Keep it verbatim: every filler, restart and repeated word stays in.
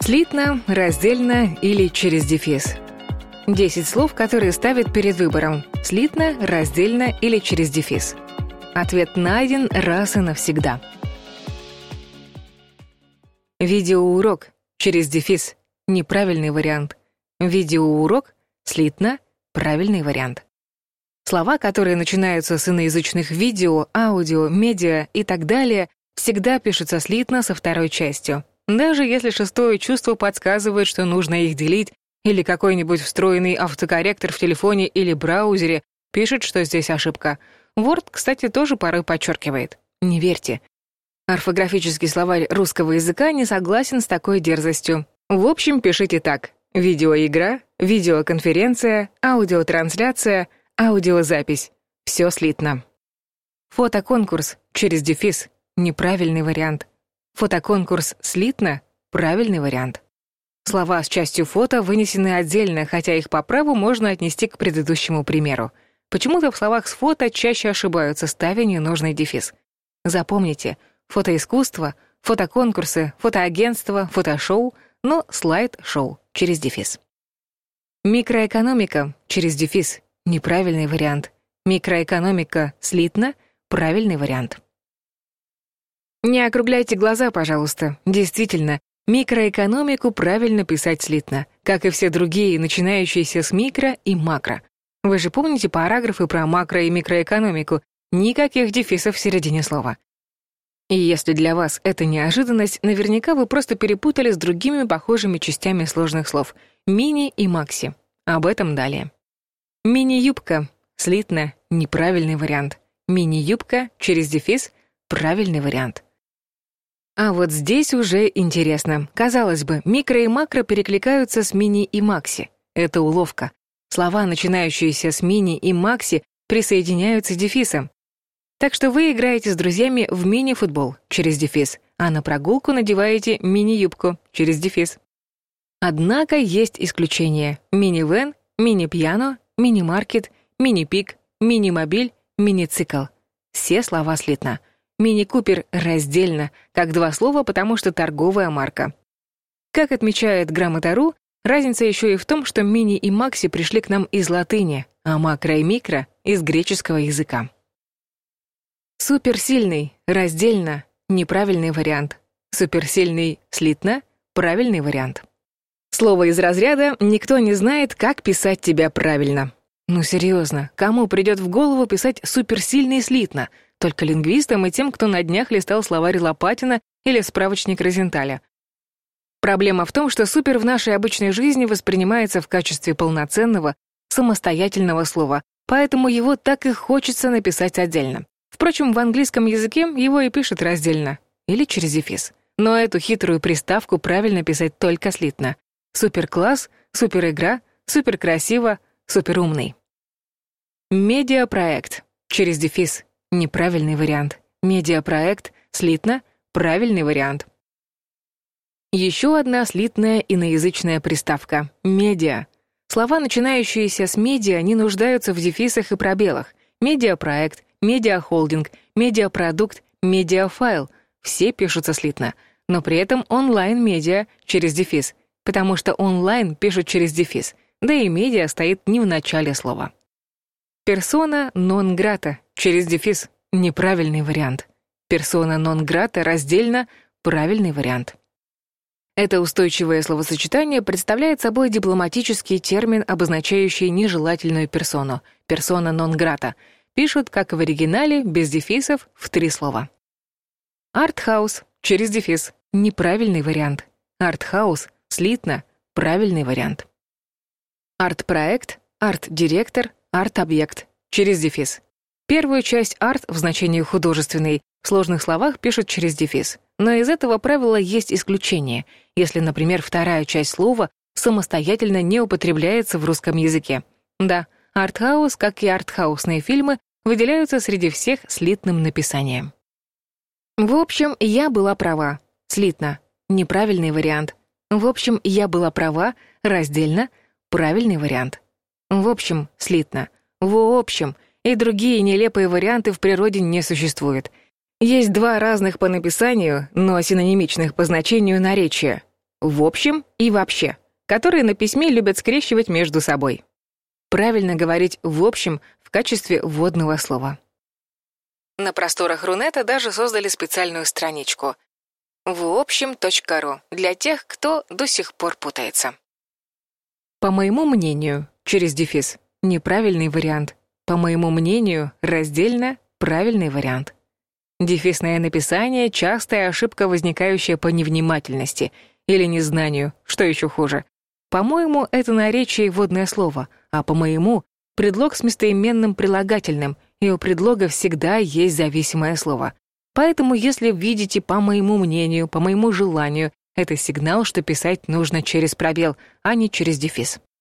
Слитно, раздельно или через дефис. десять слов, которые ставят перед выбором: слитно, раздельно или через дефис. Ответ найден раз и навсегда. Видеоурок через дефис — неправильный вариант. Видеоурок — слитно, правильный вариант. Слова, которые начинаются с иноязычных видео, аудио, медиа и так далее, всегда пишутся слитно со второй частью. Даже если шестое чувство подсказывает, что нужно их делить, или какой-нибудь встроенный автокорректор в телефоне или браузере пишет, что здесь ошибка. Word, кстати, тоже порой подчеркивает. Не верьте. Орфографический словарь русского языка не согласен с такой дерзостью. В общем, пишите так: видеоигра, видеоконференция, аудиотрансляция, аудиозапись. Все слитно. Фотоконкурс через дефис — неправильный вариант. Фотоконкурс слитно — правильный вариант. Слова с частью фото вынесены отдельно, хотя их по праву можно отнести к предыдущему примеру. Почему-то в словах с фото чаще ошибаются, ставя ненужный дефис. Запомните: фотоискусство, фотоконкурсы, фотоагентство, фотошоу, но слайд-шоу через дефис. Микроэкономика через дефис — неправильный вариант. Микроэкономика слитно — правильный вариант. Не округляйте глаза, пожалуйста. Действительно, микроэкономику правильно писать слитно, как и все другие, начинающиеся с микро и макро. Вы же помните параграфы про макро- и микроэкономику? Никаких дефисов в середине слова. И если для вас это неожиданность, наверняка вы просто перепутали с другими похожими частями сложных слов — мини и макси. Об этом далее. Мини-юбка слитно — неправильный вариант. Мини-юбка через дефис — правильный вариант. А вот здесь уже интересно. Казалось бы, микро и макро перекликаются с мини и макси. Это уловка. Слова, начинающиеся с мини и макси, присоединяются дефисом. Так что вы играете с друзьями в мини-футбол через дефис, а на прогулку надеваете мини-юбку через дефис. Однако есть исключения: мини-вэн, мини-пьяно, мини-маркет, мини-пик, мини-мобиль, мини-цикл. Все слова слитно. Мини-купер раздельно, как два слова, потому что торговая марка. Как отмечает Грамота.ру, разница еще и в том, что мини и макси пришли к нам из латыни, а макро и микро — из греческого языка. Суперсильный раздельно — неправильный вариант. Суперсильный слитно — правильный вариант. Слово из разряда «никто не знает, как писать тебя правильно». Ну серьезно, кому придет в голову писать суперсильный слитно? Только лингвистам и тем, кто на днях листал словарь Лопатина или справочник Розенталя. Проблема в том, что супер в нашей обычной жизни воспринимается в качестве полноценного, самостоятельного слова, поэтому его так и хочется написать отдельно. Впрочем, в английском языке его и пишут раздельно, или через дефис. Но эту хитрую приставку правильно писать только слитно. Суперкласс, суперигра, суперкрасиво, суперумный. Медиапроект через дефис — неправильный вариант. Медиапроект слитно — правильный вариант. Еще одна слитная иноязычная приставка — медиа. Слова, начинающиеся с медиа, не нуждаются в дефисах и пробелах. Медиапроект, медиахолдинг, медиапродукт, медиафайл — все пишутся слитно, но при этом онлайн-медиа через дефис, потому что онлайн пишут через дефис, да и медиа стоит не в начале слова. Персона нон-грата через дефис — неправильный вариант. Персона нон-грата раздельно — правильный вариант. Это устойчивое словосочетание представляет собой дипломатический термин, обозначающий нежелательную персону — персона нон-грата. Пишут, как в оригинале, без дефисов, в три слова. Артхаус через дефис — неправильный вариант. Артхаус слитно — правильный вариант. Арт-проект, арт-директор, арт-объект через дефис. Первую часть «арт» в значении «художественный» в сложных словах пишут через дефис. Но из этого правила есть исключение, если, например, вторая часть слова самостоятельно не употребляется в русском языке. Да, артхаус, как и артхаусные фильмы, выделяются среди всех слитным написанием. В общем, я была права. Слитно — неправильный вариант. В общем, я была права, раздельно — правильный вариант. В общем, слитно. В общем, и другие нелепые варианты в природе не существует. Есть два разных по написанию, но синонимичных по значению наречия. в общем и вообще, которые на письме любят скрещивать между собой. Правильно говорить «в общем» в качестве вводного слова. На просторах Рунета даже создали специальную страничку в общем точка ру для тех, кто до сих пор путается. По моему мнению, через дефис, неправильный вариант. По моему мнению, раздельно, правильный вариант. Дефисное написание — частая ошибка, возникающая по невнимательности или незнанию, что еще хуже. По-моему, это наречие и вводное слово, а по-моему — предлог с местоименным прилагательным, и у предлога всегда есть зависимое слово. Поэтому, если видите «по моему мнению», «по моему желанию», это сигнал, что писать нужно через пробел, а не через дефис.